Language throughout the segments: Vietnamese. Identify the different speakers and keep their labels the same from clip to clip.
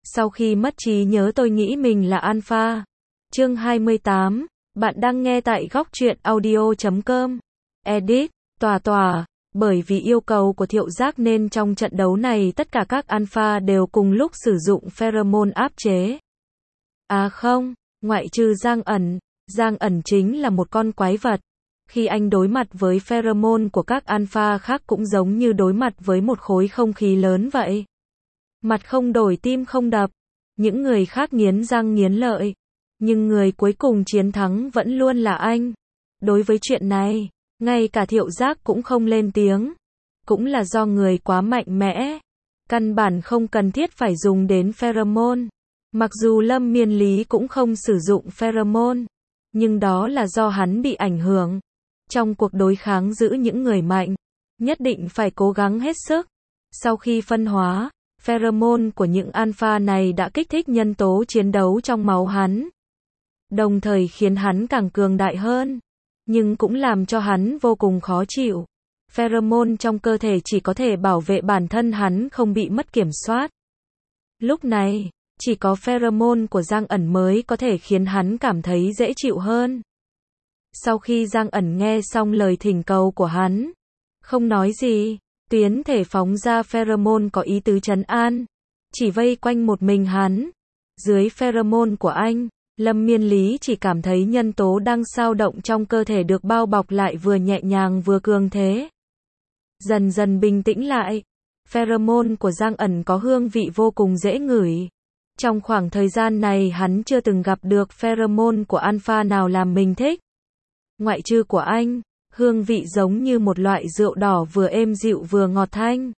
Speaker 1: Sau khi mất trí nhớ tôi nghĩ mình là alpha. Chương 28, bạn đang nghe tại góc truyện audio.com. Edit, tòa. Bởi vì yêu cầu của Thiệu Giác nên trong trận đấu này tất cả các alpha đều cùng lúc sử dụng pheromone áp chế. À không, ngoại trừ Giang ẩn. Giang ẩn chính là một con quái vật. Khi anh đối mặt với pheromone của các alpha khác cũng giống như đối mặt với một khối không khí lớn vậy. Mặt không đổi tim không đập. Những người khác nghiến răng nghiến lợi. Nhưng người cuối cùng chiến thắng vẫn luôn là anh. Đối với chuyện này, ngay cả Thiệu Giác cũng không lên tiếng. Cũng là do người quá mạnh mẽ. Căn bản không cần thiết phải dùng đến pheromone. Mặc dù Lâm Miên Lý cũng không sử dụng pheromone. Nhưng đó là do hắn bị ảnh hưởng. Trong cuộc đối kháng giữ những người mạnh, nhất định phải cố gắng hết sức. Sau khi phân hóa, pheromone của những alpha này đã kích thích nhân tố chiến đấu trong máu hắn. Đồng thời khiến hắn càng cường đại hơn. Nhưng cũng làm cho hắn vô cùng khó chịu. Pheromone trong cơ thể chỉ có thể bảo vệ bản thân hắn không bị mất kiểm soát. Lúc này, chỉ có pheromone của Giang ẩn mới có thể khiến hắn cảm thấy dễ chịu hơn. Sau khi Giang ẩn nghe xong lời thỉnh cầu của hắn, không nói gì, tuyến thể phóng ra pheromone có ý tứ trấn an, chỉ vây quanh một mình hắn. Dưới pheromone của anh, Lâm Miên Lý chỉ cảm thấy nhân tố đang dao động trong cơ thể được bao bọc lại vừa nhẹ nhàng vừa cường thế. Dần dần bình tĩnh lại, pheromone của Giang ẩn có hương vị vô cùng dễ ngửi. Trong khoảng thời gian này hắn chưa từng gặp được pheromone của alpha nào làm mình thích. Ngoại trừ của anh, hương vị giống như một loại rượu đỏ vừa êm dịu vừa ngọt thanh.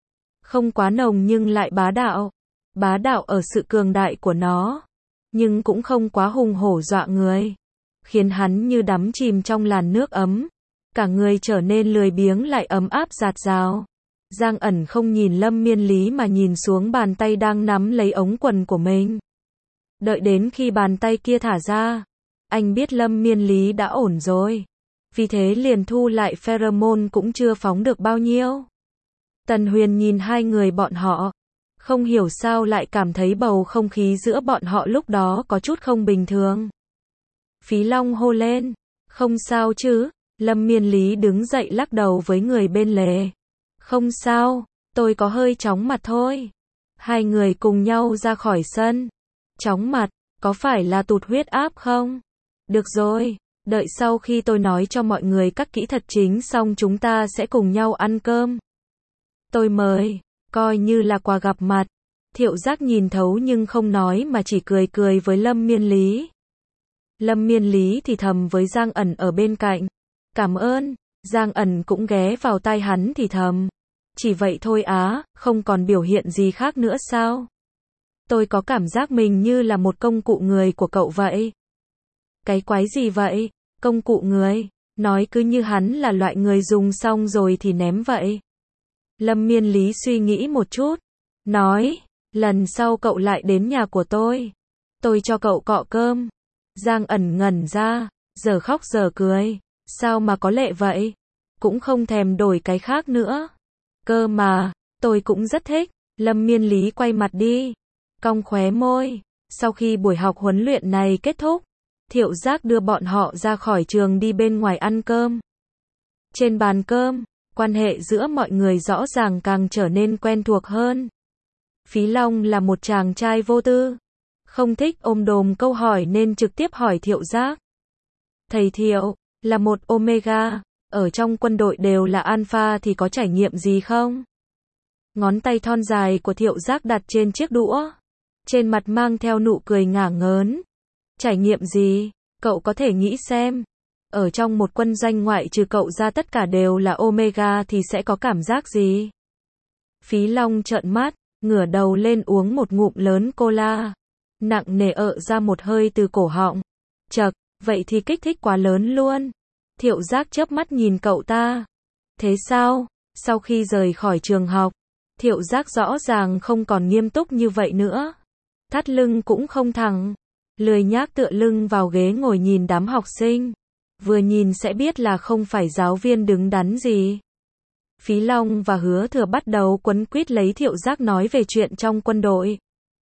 Speaker 1: Không quá nồng nhưng lại bá đạo. Bá đạo ở sự cường đại của nó. Nhưng cũng không quá hùng hổ dọa người. Khiến hắn như đắm chìm trong làn nước ấm. Cả người trở nên lười biếng lại ấm áp dạt dào. Giang ẩn không nhìn Lâm Miên Lý mà nhìn xuống bàn tay đang nắm lấy ống quần của mình. Đợi đến khi bàn tay kia thả ra, anh biết Lâm Miên Lý đã ổn rồi. Vì thế liền thu lại pheromone cũng chưa phóng được bao nhiêu. Tần Huyền nhìn hai người bọn họ. Không hiểu sao lại cảm thấy bầu không khí giữa bọn họ lúc đó có chút không bình thường. Phí Long hô lên. Không sao chứ. Lâm Miên Lý đứng dậy lắc đầu với người bên lề. Không sao, tôi có hơi chóng mặt thôi. Hai người cùng nhau ra khỏi sân. Chóng mặt, có phải là tụt huyết áp không? Được rồi, đợi sau khi tôi nói cho mọi người các kỹ thuật chính xong chúng ta sẽ cùng nhau ăn cơm. Tôi mời, coi như là quà gặp mặt. Thiệu Giác nhìn thấu nhưng không nói mà chỉ cười với Lâm Miên Lý. Lâm Miên Lý thì thầm với Giang ẩn ở bên cạnh. Cảm ơn. Giang ẩn cũng ghé vào tai hắn thì thầm. Chỉ vậy thôi á, không còn biểu hiện gì khác nữa sao? Tôi có cảm giác mình như là một công cụ người của cậu vậy. Cái quái gì vậy? Công cụ người? Nói cứ như hắn là loại người dùng xong rồi thì ném vậy. Lâm Miên Lý suy nghĩ một chút. Nói, lần sau cậu lại đến nhà của tôi cho cậu cọ cơm. Giang ẩn ngẩn ra, giờ khóc giờ cười. Sao mà có lệ vậy? Cũng không thèm đổi cái khác nữa. Cơ mà, tôi cũng rất thích. Lâm Miên Lý quay mặt đi. Cong khóe môi. Sau khi buổi học huấn luyện này kết thúc, Thiệu Giác đưa bọn họ ra khỏi trường đi bên ngoài ăn cơm. Trên bàn cơm, quan hệ giữa mọi người rõ ràng càng trở nên quen thuộc hơn. Phí Long là một chàng trai vô tư. Không thích ôm đồm câu hỏi nên trực tiếp hỏi Thiệu Giác. Thầy Thiệu, là một Omega, ở trong quân đội đều là alpha thì có trải nghiệm gì không? Ngón tay thon dài của Thiệu Giác đặt trên chiếc đũa. Trên mặt mang theo nụ cười ngả ngớn. Trải nghiệm gì? Cậu có thể nghĩ xem. Ở trong một quân doanh ngoại trừ cậu ra tất cả đều là Omega thì sẽ có cảm giác gì? Phí Long trợn mắt, ngửa đầu lên uống một ngụm lớn cola. Nặng nề ra một hơi từ cổ họng. Chậc, vậy thì kích thích quá lớn luôn. Thiệu Giác chớp mắt nhìn cậu ta. Thế sao? Sau khi rời khỏi trường học, Thiệu Giác rõ ràng không còn nghiêm túc như vậy nữa. Thắt lưng cũng không thẳng. Lười nhác tựa lưng vào ghế ngồi nhìn đám học sinh. Vừa nhìn sẽ biết là không phải giáo viên đứng đắn gì. Phí Long và Hứa Thừa bắt đầu quấn quýt lấy Thiệu Giác nói về chuyện trong quân đội.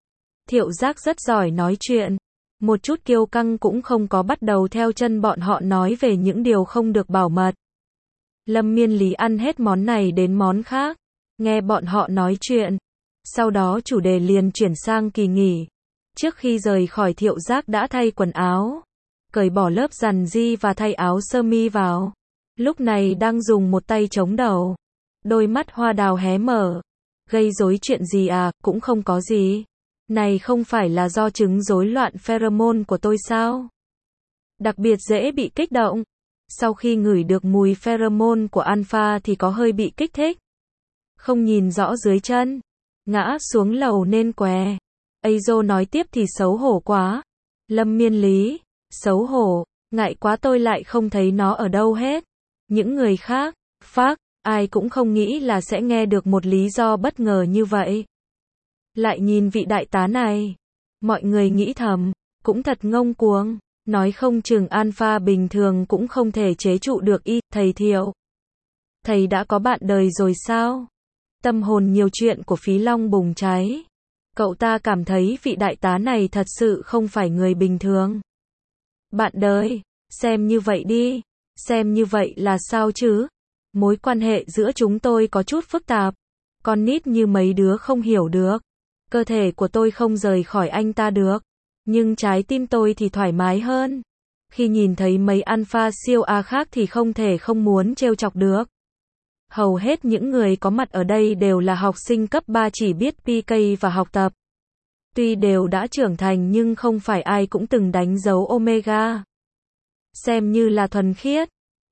Speaker 1: Thiệu Giác rất giỏi nói chuyện. Một chút kiêu căng cũng không có, bắt đầu theo chân bọn họ nói về những điều không được bảo mật. Lâm Miên Lý ăn hết món này đến món khác, nghe bọn họ nói chuyện. Sau đó chủ đề liền chuyển sang kỳ nghỉ. Trước khi rời khỏi, Thiệu Giác đã thay quần áo, cởi bỏ lớp dằn di và thay áo sơ mi vào. Lúc này đang dùng một tay chống đầu. Đôi mắt hoa đào hé mở. Gây rối chuyện gì à, cũng không có gì. Này không phải là do chứng rối loạn pheromone của tôi sao? Đặc biệt dễ bị kích động. Sau khi ngửi được mùi pheromone của Alpha thì có hơi bị kích thích. Không nhìn rõ dưới chân. Ngã xuống lầu nên què. Azo nói tiếp thì xấu hổ quá. Lâm Miên Lý, xấu hổ, ngại quá, tôi lại không thấy nó ở đâu hết. Những người khác, ai cũng không nghĩ là sẽ nghe được một lý do bất ngờ như vậy. Lại nhìn vị đại tá này. Mọi người nghĩ thầm, cũng thật ngông cuồng. Nói không chừng Alpha bình thường cũng không thể chế trụ được y, thầy Thiệu. Thầy đã có bạn đời rồi sao? Tâm hồn nhiều chuyện của Phí Long bùng cháy. Cậu ta cảm thấy vị đại tá này thật sự không phải người bình thường. Bạn đời, xem như vậy đi. Xem như vậy là sao chứ? Mối quan hệ giữa chúng tôi có chút phức tạp. Con nít như mấy đứa không hiểu được. Cơ thể của tôi không rời khỏi anh ta được. Nhưng trái tim tôi thì thoải mái hơn. Khi nhìn thấy mấy Alpha siêu A khác thì không thể không muốn trêu chọc được. Hầu hết những người có mặt ở đây đều là học sinh cấp 3 chỉ biết PK và học tập. Tuy đều đã trưởng thành nhưng không phải ai cũng từng đánh dấu Omega. Xem như là thuần khiết.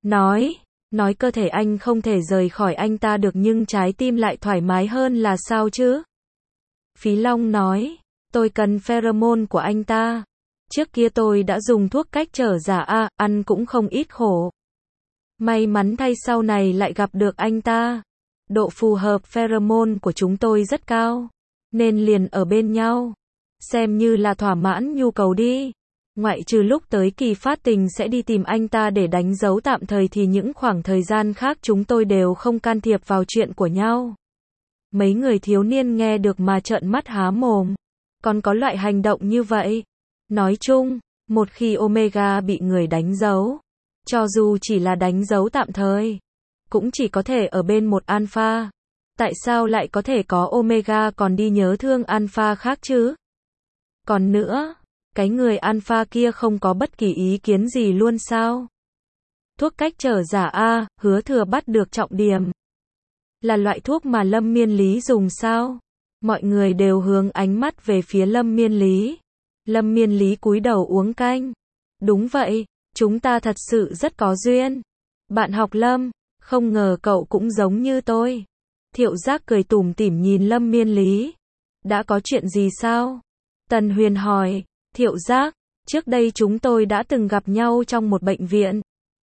Speaker 1: Nói cơ thể anh không thể rời khỏi anh ta được nhưng trái tim lại thoải mái hơn là sao chứ? Phí Long nói, tôi cần pheromone của anh ta. Trước kia tôi đã dùng thuốc cách trở giả A, ăn cũng không ít khổ. May mắn thay sau này lại gặp được anh ta. Độ phù hợp pheromone của chúng tôi rất cao. Nên liền ở bên nhau. Xem như là thỏa mãn nhu cầu đi. Ngoại trừ lúc tới kỳ phát tình sẽ đi tìm anh ta để đánh dấu tạm thời thì những khoảng thời gian khác chúng tôi đều không can thiệp vào chuyện của nhau. Mấy người thiếu niên nghe được mà trợn mắt há mồm. Còn có loại hành động như vậy. Nói chung, một khi Omega bị người đánh dấu, cho dù chỉ là đánh dấu tạm thời, cũng chỉ có thể ở bên một Alpha. Tại sao lại có thể có Omega còn đi nhớ thương Alpha khác chứ? Còn nữa, cái người Alpha kia không có bất kỳ ý kiến gì luôn sao? Thuốc cách trở giả A, Hứa Thừa bắt được trọng điểm. Là loại thuốc mà Lâm Miên Lý dùng sao? Mọi người đều hướng ánh mắt về phía Lâm Miên Lý. Lâm Miên Lý cúi đầu uống canh. Đúng vậy, chúng ta thật sự rất có duyên. Bạn học Lâm, không ngờ cậu cũng giống như tôi. Thiệu Giác cười tủm tỉm nhìn Lâm Miên Lý. Đã có chuyện gì sao? Tần Huyền hỏi. Thiệu Giác, trước đây chúng tôi đã từng gặp nhau trong một bệnh viện.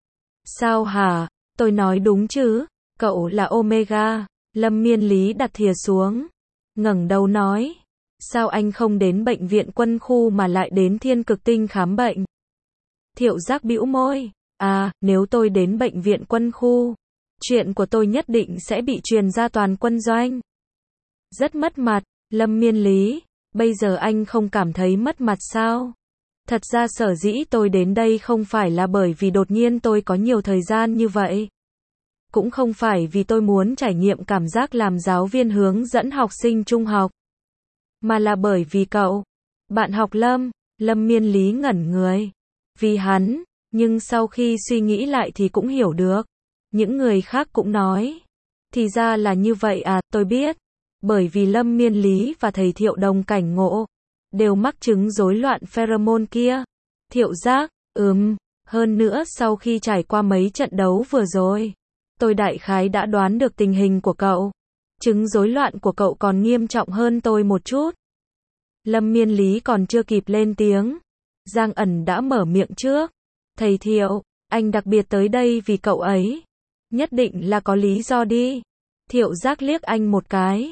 Speaker 1: Sao hả? Tôi nói đúng chứ? Cậu là Omega. Lâm Miên Lý đặt thìa xuống. Ngẩng đầu nói. Sao anh không đến bệnh viện quân khu mà lại đến Thiên Cực Tinh khám bệnh? Thiệu Giác bĩu môi. À, nếu tôi đến bệnh viện quân khu, chuyện của tôi nhất định sẽ bị truyền ra toàn quân doanh. Rất mất mặt. Lâm Miên Lý, bây giờ anh không cảm thấy mất mặt sao? Thật ra sở dĩ tôi đến đây không phải là bởi vì đột nhiên tôi có nhiều thời gian như vậy. Cũng không phải vì tôi muốn trải nghiệm cảm giác làm giáo viên hướng dẫn học sinh trung học. Mà là bởi vì cậu. Bạn học Lâm. Lâm Miên Lý ngẩn người. Vì hắn. Nhưng sau khi suy nghĩ lại thì cũng hiểu được. Những người khác cũng nói. Thì ra là như vậy à, tôi biết. Bởi vì Lâm Miên Lý và thầy Thiệu đồng cảnh ngộ. Đều mắc chứng rối loạn pheromone kia. Thiệu Giác, hơn nữa sau khi trải qua mấy trận đấu vừa rồi, tôi đại khái đã đoán được tình hình của cậu. Chứng rối loạn của cậu còn nghiêm trọng hơn tôi một chút. Lâm Miên Lý còn chưa kịp lên tiếng. Giang Ẩn đã mở miệng trước. Thầy Thiệu, anh đặc biệt tới đây vì cậu ấy. Nhất định là có lý do đi. Thiệu Giác liếc anh một cái.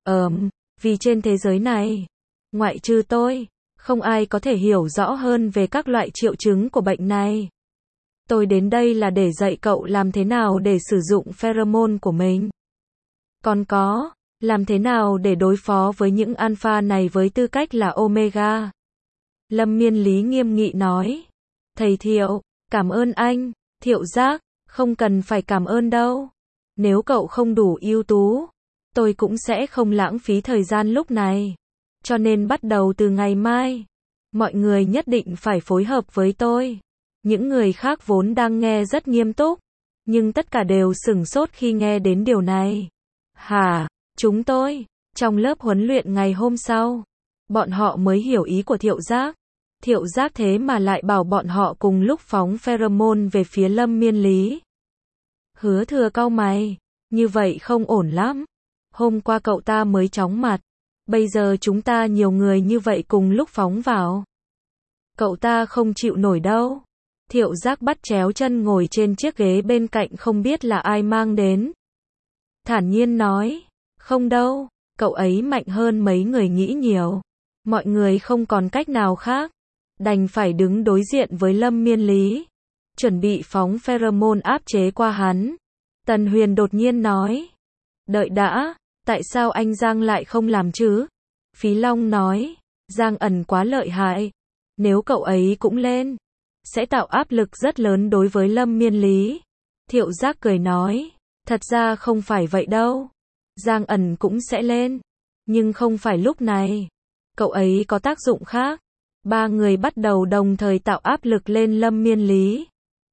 Speaker 1: Vì trên thế giới này, ngoại trừ tôi, không ai có thể hiểu rõ hơn về các loại triệu chứng của bệnh này. Tôi đến đây là để dạy cậu làm thế nào để sử dụng pheromone của mình. Còn có, Làm thế nào để đối phó với những alpha này với tư cách là omega? Lâm Miên Lý nghiêm nghị nói. Thầy Thiệu, cảm ơn anh. Thiệu Giác, không cần phải cảm ơn đâu. Nếu cậu không đủ ưu tú, tôi cũng sẽ không lãng phí thời gian lúc này. Cho nên bắt đầu từ ngày mai, mọi người nhất định phải phối hợp với tôi. Những người khác vốn đang nghe rất nghiêm túc, nhưng tất cả đều sửng sốt khi nghe đến điều này. Hả, chúng tôi? Trong lớp huấn luyện ngày hôm sau, bọn họ mới hiểu ý của Thiệu Giác. Thiệu Giác thế mà lại bảo bọn họ cùng lúc phóng pheromone về phía Lâm Miên Lý. Hứa Thừa cau mày, như vậy không ổn lắm. Hôm qua cậu ta mới chóng mặt, bây giờ chúng ta nhiều người như vậy cùng lúc phóng vào. Cậu ta không chịu nổi đâu. Thiệu Giác bắt chéo chân ngồi trên chiếc ghế bên cạnh không biết là ai mang đến. Thản nhiên nói, không đâu, cậu ấy mạnh hơn mấy người nghĩ nhiều. Mọi người không còn cách nào khác, đành phải đứng đối diện với Lâm Miên Lý, chuẩn bị phóng pheromone áp chế qua hắn. Tần Huyền đột nhiên nói, đợi đã, tại sao anh Giang lại không làm chứ? Phí Long nói, Giang ẩn quá lợi hại, nếu cậu ấy cũng lên, sẽ tạo áp lực rất lớn đối với Lâm Miên Lý. Thiệu Giác cười nói, thật ra không phải vậy đâu, Giang ẩn cũng sẽ lên, nhưng không phải lúc này, cậu ấy có tác dụng khác. Ba người bắt đầu đồng thời tạo áp lực lên Lâm Miên Lý.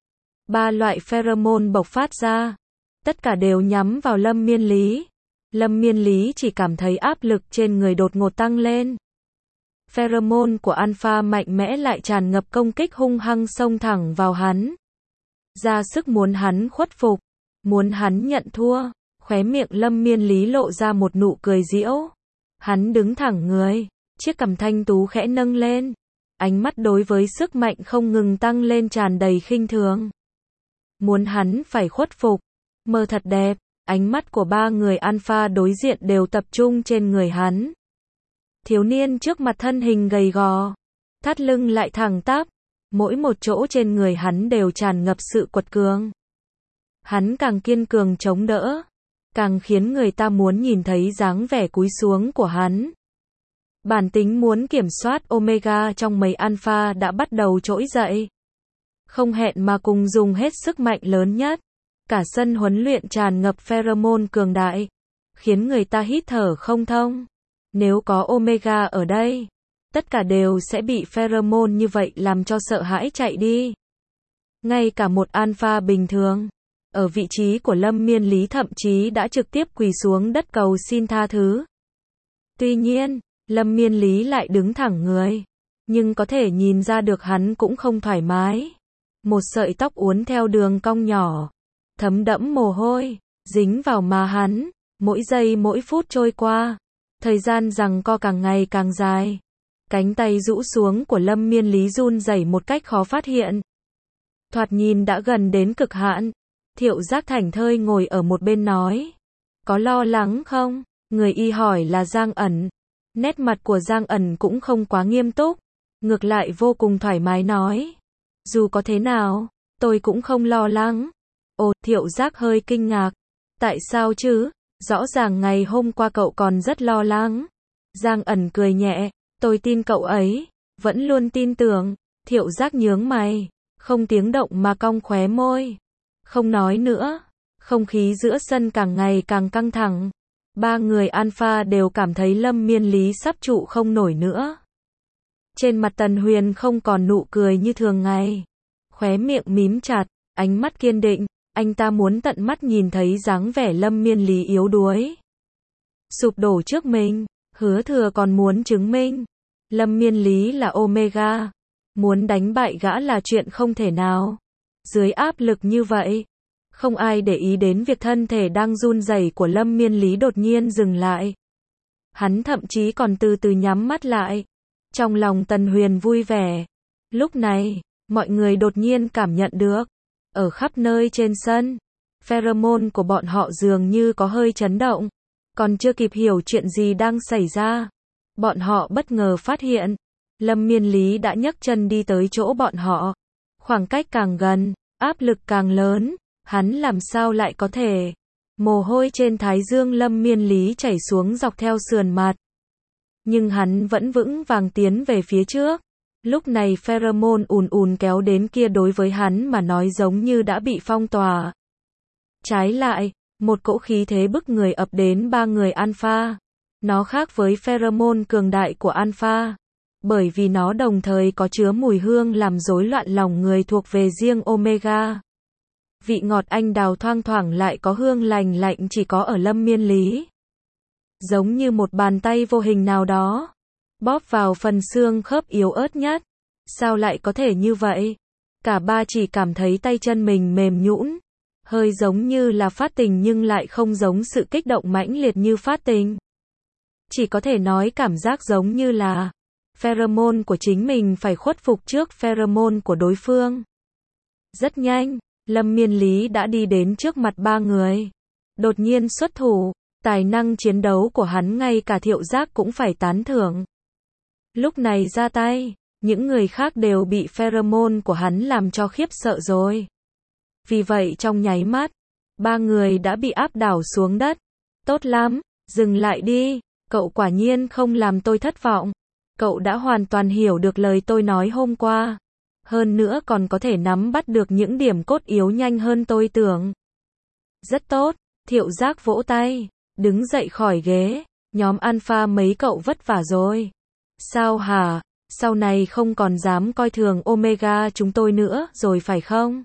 Speaker 1: Ba loại pheromone bộc phát ra, tất cả đều nhắm vào Lâm Miên Lý. Lâm Miên Lý chỉ cảm thấy áp lực trên người đột ngột tăng lên. Pheromone của alpha mạnh mẽ lại tràn ngập công kích hung hăng xông thẳng vào hắn. Ra sức muốn hắn khuất phục, muốn hắn nhận thua. Khóe miệng Lâm Miên Lý lộ ra một nụ cười giễu. Hắn đứng thẳng người, chiếc cằm thanh tú khẽ nâng lên. Ánh mắt đối với sức mạnh không ngừng tăng lên tràn đầy khinh thường. Muốn hắn phải khuất phục. Mơ thật đẹp. Ánh mắt của ba người alpha đối diện đều tập trung trên người hắn. Thiếu niên trước mặt thân hình gầy gò, thắt lưng lại thẳng tắp, mỗi một chỗ trên người hắn đều tràn ngập sự quật cường. Hắn càng kiên cường chống đỡ, càng khiến người ta muốn nhìn thấy dáng vẻ cúi xuống của hắn. Bản tính muốn kiểm soát omega trong mấy alpha đã bắt đầu trỗi dậy. Không hẹn mà cùng dùng hết sức mạnh lớn nhất. Cả sân huấn luyện tràn ngập pheromone cường đại, khiến người ta hít thở không thông. Nếu có omega ở đây, tất cả đều sẽ bị pheromone như vậy làm cho sợ hãi chạy đi. Ngay cả một alpha bình thường, ở vị trí của Lâm Miên Lý thậm chí đã trực tiếp quỳ xuống đất cầu xin tha thứ. Tuy nhiên, Lâm Miên Lý lại đứng thẳng người, nhưng có thể nhìn ra được hắn cũng không thoải mái. Một sợi tóc uốn theo đường cong nhỏ, thấm đẫm mồ hôi, dính vào má hắn, mỗi giây mỗi phút trôi qua, thời gian giằng co càng ngày càng dài. Cánh tay rũ xuống của Lâm Miên Lý run rẩy một cách khó phát hiện. Thoạt nhìn đã gần đến cực hạn. Thiệu Giác thảnh thơi ngồi ở một bên nói, có lo lắng không? Người y hỏi là Giang ẩn. Nét mặt của Giang ẩn cũng không quá nghiêm túc, ngược lại vô cùng thoải mái nói, dù có thế nào, tôi cũng không lo lắng. Ồ, Thiệu Giác hơi kinh ngạc. Tại sao chứ? Rõ ràng ngày hôm qua cậu còn rất lo lắng. Giang ẩn cười nhẹ, tôi tin cậu ấy, vẫn luôn tin tưởng. Thiệu Giác nhướng mày, không tiếng động mà cong khóe môi. Không nói nữa. Không khí giữa sân càng ngày càng căng thẳng. Ba người alpha đều cảm thấy Lâm Miên Lý sắp trụ không nổi nữa. Trên mặt Tần Huyền không còn nụ cười như thường ngày. Khóe miệng mím chặt, ánh mắt kiên định. Anh ta muốn tận mắt nhìn thấy dáng vẻ Lâm Miên Lý yếu đuối, sụp đổ trước mình. Hứa Thừa còn muốn chứng minh Lâm Miên Lý là omega, muốn đánh bại gã là chuyện không thể nào. Dưới áp lực như vậy, không ai để ý đến việc thân thể đang run rẩy của Lâm Miên Lý đột nhiên dừng lại. Hắn thậm chí còn từ từ nhắm mắt lại. Trong lòng Tần Huyền vui vẻ. Lúc này, mọi người đột nhiên cảm nhận được, ở khắp nơi trên sân, pheromone của bọn họ dường như có hơi chấn động. Còn chưa kịp hiểu chuyện gì đang xảy ra, bọn họ bất ngờ phát hiện, Lâm Miên Lý đã nhấc chân đi tới chỗ bọn họ. Khoảng cách càng gần, áp lực càng lớn, hắn làm sao lại có thể Mồ hôi trên thái dương Lâm Miên Lý chảy xuống dọc theo sườn mặt. Nhưng hắn vẫn vững vàng tiến về phía trước. Lúc này pheromone ùn ùn kéo đến kia đối với hắn mà nói giống như đã bị phong tỏa. Trái lại, một cỗ khí thế bức người ập đến ba người alpha. Nó khác với pheromone cường đại của alpha, bởi vì nó đồng thời có chứa mùi hương làm rối loạn lòng người thuộc về riêng omega. Vị ngọt anh đào thoang thoảng lại có hương lành lạnh chỉ có ở Lâm Miên Lý. Giống như một bàn tay vô hình nào đó, bóp vào phần xương khớp yếu ớt nhất. Sao lại có thể như vậy? Cả ba chỉ cảm thấy tay chân mình mềm nhũn, hơi giống như là phát tình nhưng lại không giống sự kích động mãnh liệt như phát tình. Chỉ có thể nói cảm giác giống như là pheromone của chính mình phải khuất phục trước pheromone của đối phương. Rất nhanh, Lâm Miên Lý đã đi đến trước mặt ba người. Đột nhiên xuất thủ, tài năng chiến đấu của hắn ngay cả Thiệu Giác cũng phải tán thưởng. Lúc này ra tay, những người khác đều bị pheromone của hắn làm cho khiếp sợ rồi. Vì vậy trong nháy mắt, ba người đã bị áp đảo xuống đất. Tốt lắm, dừng lại đi, cậu quả nhiên không làm tôi thất vọng. Cậu đã hoàn toàn hiểu được lời tôi nói hôm qua. Hơn nữa còn có thể nắm bắt được những điểm cốt yếu nhanh hơn tôi tưởng. Rất tốt, Thiệu Giác vỗ tay, đứng dậy khỏi ghế. Nhóm alpha mấy cậu vất vả rồi. Sao hả? Sau này không còn dám coi thường omega chúng tôi nữa rồi phải không?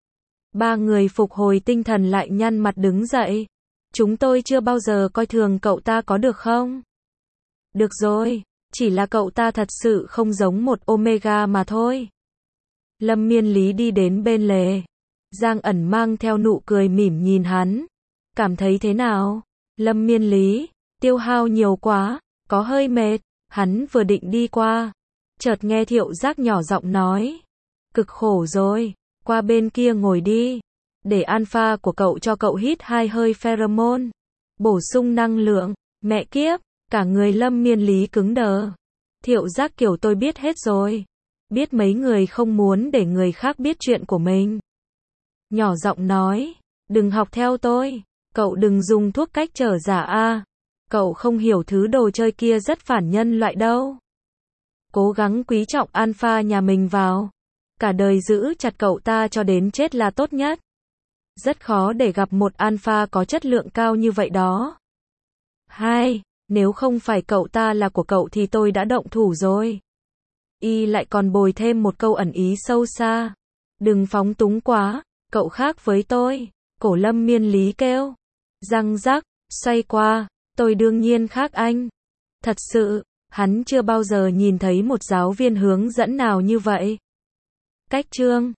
Speaker 1: Ba người phục hồi tinh thần lại nhăn mặt đứng dậy. Chúng tôi chưa bao giờ coi thường cậu ta có được không? Được rồi, chỉ là cậu ta thật sự không giống một omega mà thôi. Lâm Miên Lý đi đến bên lề. Giang ẩn mang theo nụ cười mỉm nhìn hắn. Cảm thấy thế nào? Lâm Miên Lý, tiêu hao nhiều quá, có hơi mệt. Hắn vừa định đi qua, chợt nghe Thiệu Giác nhỏ giọng nói. Cực khổ rồi, qua bên kia ngồi đi. Để alpha của cậu cho cậu hít 2 hơi pheromone. Bổ sung năng lượng. Mẹ kiếp, cả người Lâm Miên Lý cứng đờ. Thiệu Giác kiểu tôi biết hết rồi. Biết mấy người không muốn để người khác biết chuyện của mình. Nhỏ giọng nói, đừng học theo tôi. Cậu đừng dùng thuốc cách trở giả a. Cậu không hiểu thứ đồ chơi kia rất phản nhân loại đâu. Cố gắng quý trọng alpha nhà mình vào. Cả đời giữ chặt cậu ta cho đến chết là tốt nhất. Rất khó để gặp một alpha có chất lượng cao như vậy đó. 2. Nếu không phải cậu ta là của cậu thì tôi đã động thủ rồi. Y lại còn bồi thêm một câu ẩn ý sâu xa. Đừng phóng túng quá, cậu khác với tôi. Cổ Lâm Miên Lý kêu. Răng rắc, xoay qua. Tôi đương nhiên khác anh. Thật sự, hắn chưa bao giờ nhìn thấy một giáo viên hướng dẫn nào như vậy. Cách chương